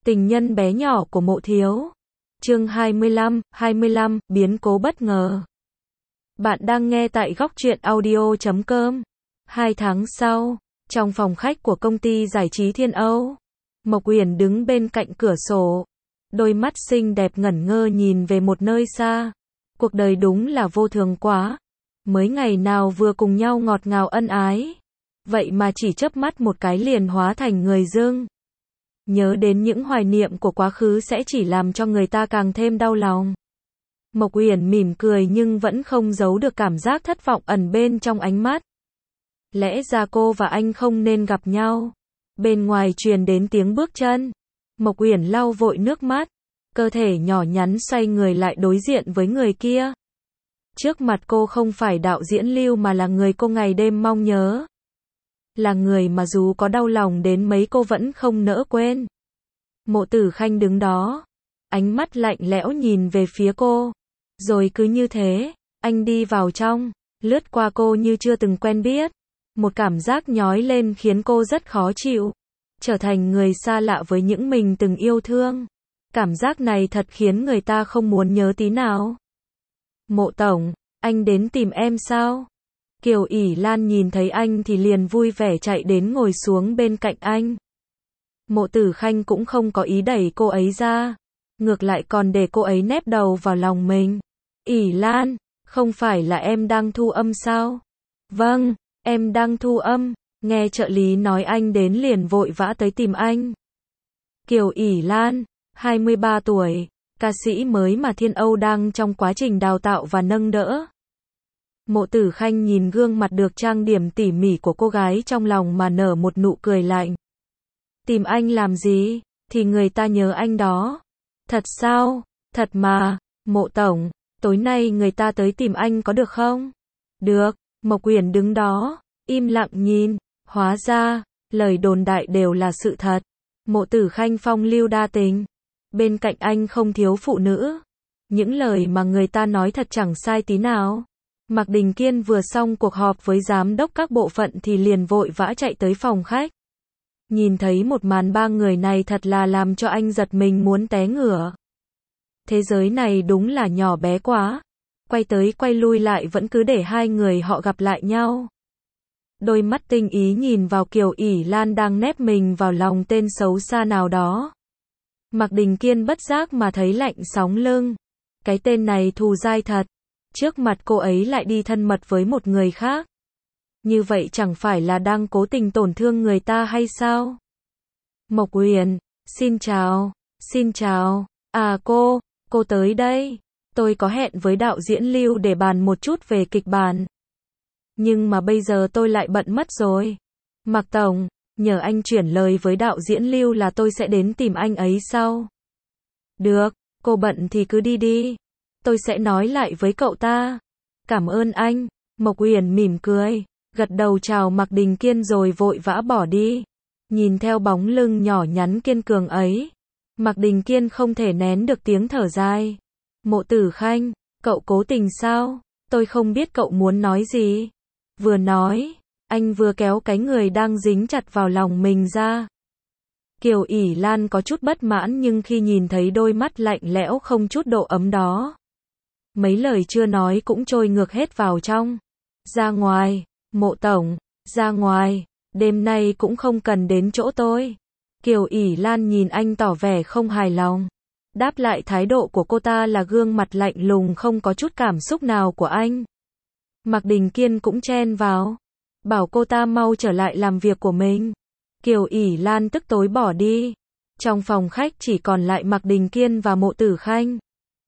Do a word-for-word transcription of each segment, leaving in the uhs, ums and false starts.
Tình nhân bé nhỏ của Mộ Thiếu. Chương hai mươi lăm, hai mươi lăm, biến cố bất ngờ. Bạn đang nghe tại góc truyện audio chấm com. Hai tháng sau, trong phòng khách của công ty giải trí Thiên Âu, Mộc Uyển đứng bên cạnh cửa sổ, đôi mắt xinh đẹp ngẩn ngơ nhìn về một nơi xa. Cuộc đời đúng là vô thường quá. Mới ngày nào vừa cùng nhau ngọt ngào ân ái, vậy mà chỉ chớp mắt một cái liền hóa thành người dưng. Nhớ đến những hoài niệm của quá khứ sẽ chỉ làm cho người ta càng thêm đau lòng. Mộc Uyển mỉm cười nhưng vẫn không giấu được cảm giác thất vọng ẩn bên trong ánh mắt. Lẽ ra cô và anh không nên gặp nhau. Bên ngoài truyền đến tiếng bước chân. Mộc Uyển lau vội nước mắt, cơ thể nhỏ nhắn xoay người lại đối diện với người kia. Trước mặt cô không phải đạo diễn Lưu mà là người cô ngày đêm mong nhớ. Là người mà dù có đau lòng đến mấy cô vẫn không nỡ quên. Mộ Tử Khanh đứng đó, ánh mắt lạnh lẽo nhìn về phía cô. Rồi cứ như thế, anh đi vào trong, lướt qua cô như chưa từng quen biết. Một cảm giác nhói lên khiến cô rất khó chịu. Trở thành người xa lạ với những mình từng yêu thương. Cảm giác này thật khiến người ta không muốn nhớ tí nào. Mộ tổng, anh đến tìm em sao? Kiều ỷ Lan nhìn thấy anh thì liền vui vẻ chạy đến ngồi xuống bên cạnh anh. Mộ Tử Khanh cũng không có ý đẩy cô ấy ra, ngược lại còn để cô ấy nép đầu vào lòng mình. ỷ Lan, không phải là em đang thu âm sao? Vâng, em đang thu âm. Nghe trợ lý nói anh đến liền vội vã tới tìm anh. Kiều ỷ Lan, hai mươi ba tuổi, ca sĩ mới mà Thiên Âu đang trong quá trình đào tạo và nâng đỡ. Mộ Tử Khanh nhìn gương mặt được trang điểm tỉ mỉ của cô gái trong lòng mà nở một nụ cười lạnh. Tìm anh làm gì? Thì người ta nhớ anh đó. Thật sao? Thật mà, Mộ tổng, tối nay người ta tới tìm anh có được không? Được. Mộc Uyển đứng đó, im lặng nhìn. Hóa ra, lời đồn đại đều là sự thật. Mộ Tử Khanh phong lưu đa tình. Bên cạnh anh không thiếu phụ nữ. Những lời mà người ta nói thật chẳng sai tí nào. Mạc Đình Kiên vừa xong cuộc họp với giám đốc các bộ phận thì liền vội vã chạy tới phòng khách. Nhìn thấy một màn ba người này thật là làm cho anh giật mình muốn té ngửa. Thế giới này đúng là nhỏ bé quá. Quay tới quay lui lại vẫn cứ để hai người họ gặp lại nhau. Đôi mắt tinh ý nhìn vào Kiều ỷ Lan đang nép mình vào lòng tên xấu xa nào đó. Mạc Đình Kiên bất giác mà thấy lạnh sóng lưng. Cái tên này thù dai thật. Trước mặt cô ấy lại đi thân mật với một người khác. Như vậy chẳng phải là đang cố tình tổn thương người ta hay sao? Mộc Uyển, xin chào, xin chào. À cô, cô tới đây. Tôi có hẹn với đạo diễn Lưu để bàn một chút về kịch bản. Nhưng mà bây giờ tôi lại bận mất rồi. Mạc tổng, nhờ anh chuyển lời với đạo diễn Lưu là tôi sẽ đến tìm anh ấy sau. Được, cô bận thì cứ đi đi. Tôi sẽ nói lại với cậu ta. Cảm ơn anh. Mộc Uyển mỉm cười, gật đầu chào Mạc Đình Kiên rồi vội vã bỏ đi. Nhìn theo bóng lưng nhỏ nhắn kiên cường ấy, Mạc Đình Kiên không thể nén được tiếng thở dài. Mộ Tử Khanh, cậu cố tình sao? Tôi không biết cậu muốn nói gì. Vừa nói, anh vừa kéo cái người đang dính chặt vào lòng mình ra. Kiều ỷ Lan có chút bất mãn nhưng khi nhìn thấy đôi mắt lạnh lẽo không chút độ ấm đó, mấy lời chưa nói cũng trôi ngược hết vào trong. Ra ngoài, Mộ tổng, ra ngoài, đêm nay cũng không cần đến chỗ tôi. Kiều ỷ Lan nhìn anh tỏ vẻ không hài lòng. Đáp lại thái độ của cô ta là gương mặt lạnh lùng không có chút cảm xúc nào của anh. Mạc Đình Kiên cũng chen vào, bảo cô ta mau trở lại làm việc của mình. Kiều ỷ Lan tức tối bỏ đi. Trong phòng khách chỉ còn lại Mạc Đình Kiên và Mộ Tử Khanh.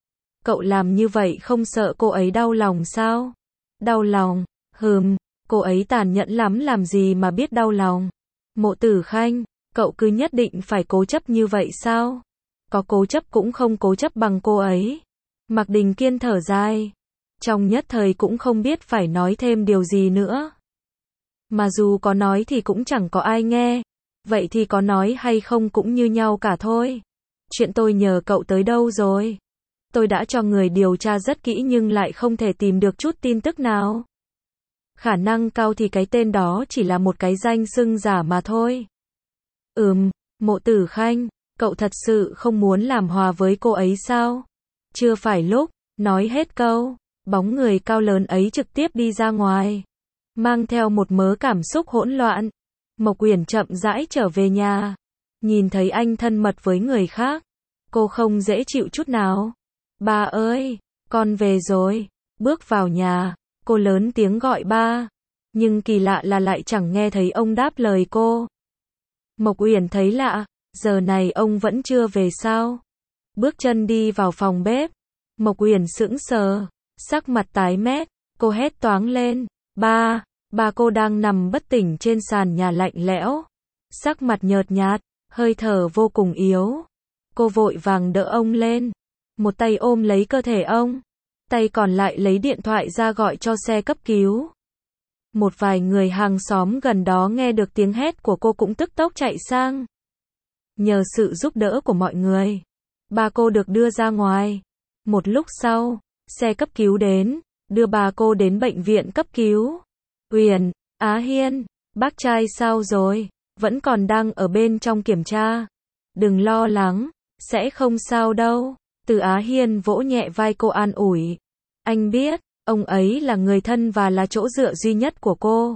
Cậu làm như vậy không sợ cô ấy đau lòng sao? Đau lòng? Hừm, cô ấy tàn nhẫn lắm làm gì mà biết đau lòng. Mộ Tử Khanh, cậu cứ nhất định phải cố chấp như vậy sao? Có cố chấp cũng không cố chấp bằng cô ấy. Mạc Đình Kiên thở dài. Trong nhất thời cũng không biết phải nói thêm điều gì nữa. Mà dù có nói thì cũng chẳng có ai nghe. Vậy thì có nói hay không cũng như nhau cả thôi. Chuyện tôi nhờ cậu tới đâu rồi? Tôi đã cho người điều tra rất kỹ nhưng lại không thể tìm được chút tin tức nào. Khả năng cao thì cái tên đó chỉ là một cái danh xưng giả mà thôi. Ừm, Mộ Tử Khanh, Cậu thật sự không muốn làm hòa với cô ấy sao? Chưa phải lúc, nói hết câu, bóng người cao lớn ấy trực tiếp đi ra ngoài. Mang theo một mớ cảm xúc hỗn loạn. Mộc Uyển chậm rãi trở về nhà. Nhìn thấy anh thân mật với người khác. Cô không dễ chịu chút nào. Ba ơi, con về rồi. Bước vào nhà, cô lớn tiếng gọi ba. Nhưng kỳ lạ là lại chẳng nghe thấy ông đáp lời cô. Mộc Uyển thấy lạ, giờ này ông vẫn chưa về sao? Bước chân đi vào phòng bếp. Mộc Uyển sững sờ, sắc mặt tái mét, cô hét toáng lên, ba, ba. Cô đang nằm bất tỉnh trên sàn nhà lạnh lẽo, sắc mặt nhợt nhạt, hơi thở vô cùng yếu. Cô vội vàng đỡ ông lên, một tay ôm lấy cơ thể ông, tay còn lại lấy điện thoại ra gọi cho xe cấp cứu. Một vài người hàng xóm gần đó nghe được tiếng hét của cô cũng tức tốc chạy sang. Nhờ sự giúp đỡ của mọi người, ba cô được đưa ra ngoài. Một lúc sau, xe cấp cứu đến, đưa bà cô đến bệnh viện cấp cứu. Uyển, Á Hiên, bác trai sao rồi? Vẫn còn đang ở bên trong kiểm tra. Đừng lo lắng, sẽ không sao đâu. Từ Á Hiên vỗ nhẹ vai cô an ủi. Anh biết, ông ấy là người thân và là chỗ dựa duy nhất của cô.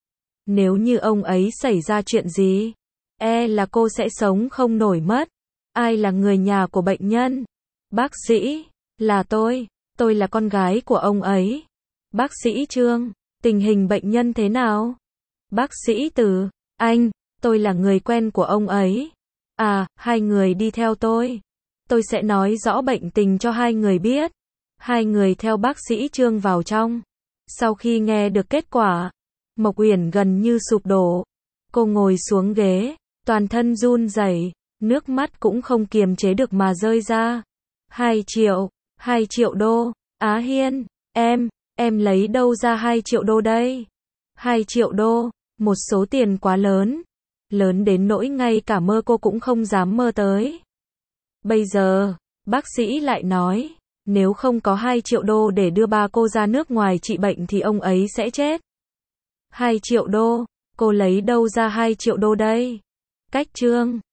Nếu như ông ấy xảy ra chuyện gì, e là cô sẽ sống không nổi mất. Ai là người nhà của bệnh nhân? Bác sĩ, là tôi, tôi là con gái của ông ấy. Bác sĩ Trương, tình hình bệnh nhân thế nào? Bác sĩ Từ, anh, tôi là người quen của ông ấy. À, hai người đi theo tôi. Tôi sẽ nói rõ bệnh tình cho hai người biết. Hai người theo bác sĩ Trương vào trong. Sau khi nghe được kết quả, Mộc Uyển gần như sụp đổ. Cô ngồi xuống ghế, toàn thân run rẩy, nước mắt cũng không kiềm chế được mà rơi ra. Hai triệu, hai triệu đô, Á Hiên, em, em lấy đâu ra hai triệu đô đây? Hai triệu đô, một số tiền quá lớn, lớn đến nỗi ngay cả mơ cô cũng không dám mơ tới. Bây giờ, bác sĩ lại nói, nếu không có hai triệu đô để đưa ba cô ra nước ngoài trị bệnh thì ông ấy sẽ chết. Hai triệu đô, cô lấy đâu ra hai triệu đô đây? Cách Trương,